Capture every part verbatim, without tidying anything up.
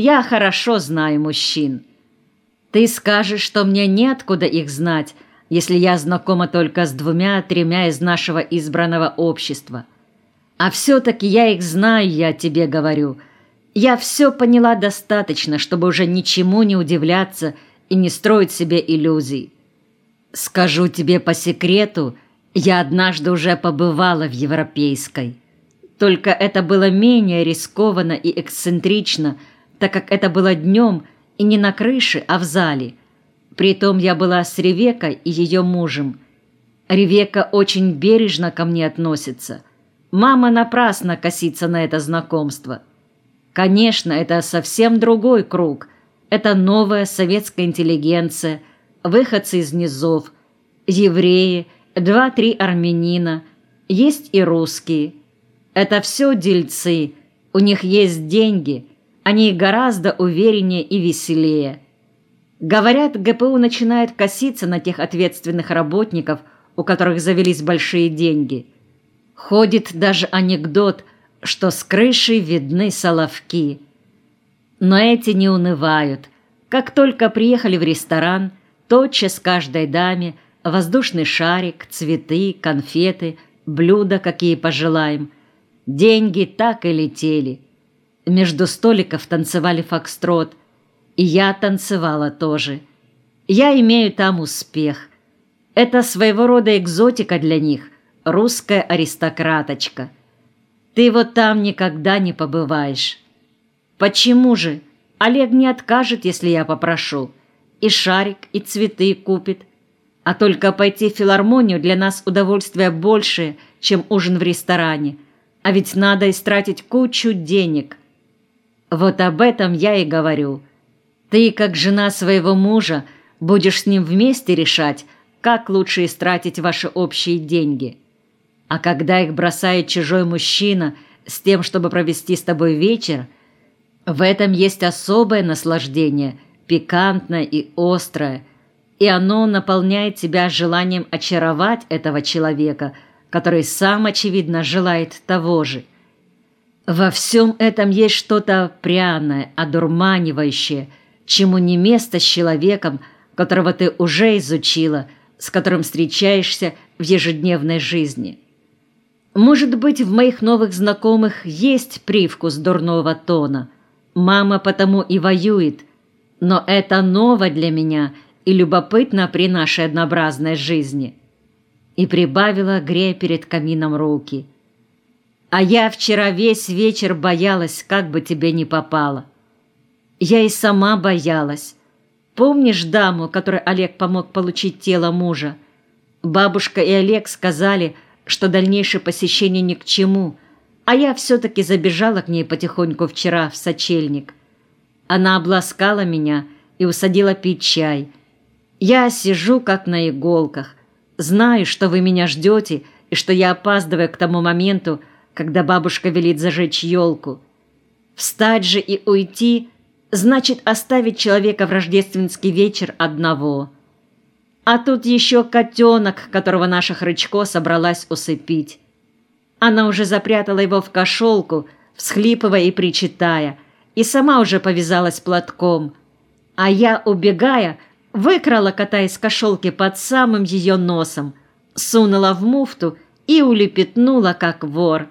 Я хорошо знаю мужчин. Ты скажешь, что мне неоткуда их знать, если я знакома только с двумя-тремя из нашего избранного общества. А все-таки я их знаю, я тебе говорю. Я все поняла достаточно, чтобы уже ничему не удивляться и не строить себе иллюзий. Скажу тебе по секрету, я однажды уже побывала в Европейской. Только это было менее рискованно и эксцентрично, так как это было днем и не на крыше, а в зале. Притом я была с Ревекой и ее мужем. Ревека очень бережно ко мне относится. Мама напрасно косится на это знакомство. Конечно, это совсем другой круг. Это новая советская интеллигенция, выходцы из низов, евреи, два-три армянина, есть и русские. Это все дельцы, у них есть деньги, они гораздо увереннее и веселее. Говорят, ГПУ начинает коситься на тех ответственных работников, у которых завелись большие деньги. Ходит даже анекдот, что с крыши видны соловки. Но эти не унывают. Как только приехали в ресторан, тотчас каждой даме воздушный шарик, цветы, конфеты, блюда, какие пожелаем. Деньги так и летели. Между столиков танцевали фокстрот. И я танцевала тоже. Я имею там успех. Это своего рода экзотика для них, русская аристократочка. Ты вот там никогда не побываешь. Почему же? Олег не откажет, если я попрошу. И шарик, и цветы купит. А только пойти в филармонию для нас удовольствие большее, чем ужин в ресторане. А ведь надо истратить кучу денег. Вот об этом я и говорю. Ты, как жена своего мужа, будешь с ним вместе решать, как лучше истратить ваши общие деньги. А когда их бросает чужой мужчина с тем, чтобы провести с тобой вечер, в этом есть особое наслаждение, пикантное и острое, и оно наполняет тебя желанием очаровать этого человека, который сам, очевидно, желает того же. Во всем этом есть что-то пряное, одурманивающее, чему не место с человеком, которого ты уже изучила, с которым встречаешься в ежедневной жизни. Может быть, в моих новых знакомых есть привкус дурного тона. Мама потому и воюет, но это ново для меня и любопытно при нашей однообразной жизни. И прибавила, грея перед камином руки. А я вчера весь вечер боялась, как бы тебе не попало. Я и сама боялась. Помнишь даму, которой Олег помог получить тело мужа? Бабушка и Олег сказали, что дальнейшее посещение ни к чему, а я все-таки забежала к ней потихоньку вчера в сочельник. Она обласкала меня и усадила пить чай. Я сижу как на иголках, знаю, что вы меня ждете и что я опаздываю к тому моменту, когда бабушка велит зажечь елку. Встать же и уйти значит оставить человека в рождественский вечер одного. А тут еще котенок, которого наша Хрычко собралась усыпить. Она уже запрятала его в кошелку, всхлипывая и причитая, и сама уже повязалась платком. А я, убегая, выкрала кота из кошелки под самым ее носом, сунула в муфту и улепетнула, как вор.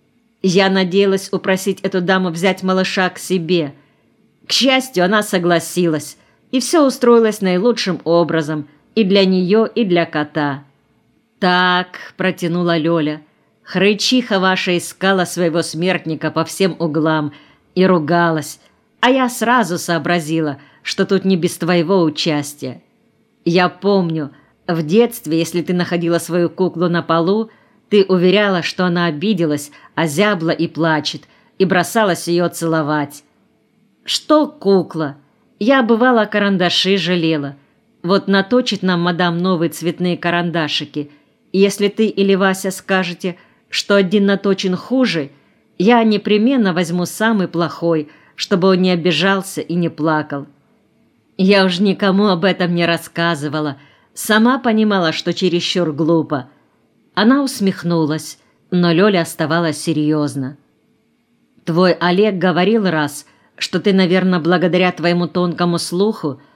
Я надеялась упросить эту даму взять малыша к себе. К счастью, она согласилась, и все устроилось наилучшим образом и для нее, и для кота. «Так», — протянула Лёля, — «хрычиха ваша искала своего смертника по всем углам и ругалась, а я сразу сообразила, что тут не без твоего участия. Я помню, в детстве, если ты находила свою куклу на полу, ты уверяла, что она обиделась, озябла и плачет, и бросалась ее целовать. Что кукла? Я, бывало, карандаши жалела. Вот наточит нам мадам новые цветные карандашики, и если ты или Вася скажете, что один наточен хуже, я непременно возьму самый плохой, чтобы он не обижался и не плакал. Я уж никому об этом не рассказывала, сама понимала, что чересчур глупо. Она усмехнулась, но Лёля оставалась серьезна. Твой Олег говорил раз, что ты, наверное, благодаря твоему тонкому слуху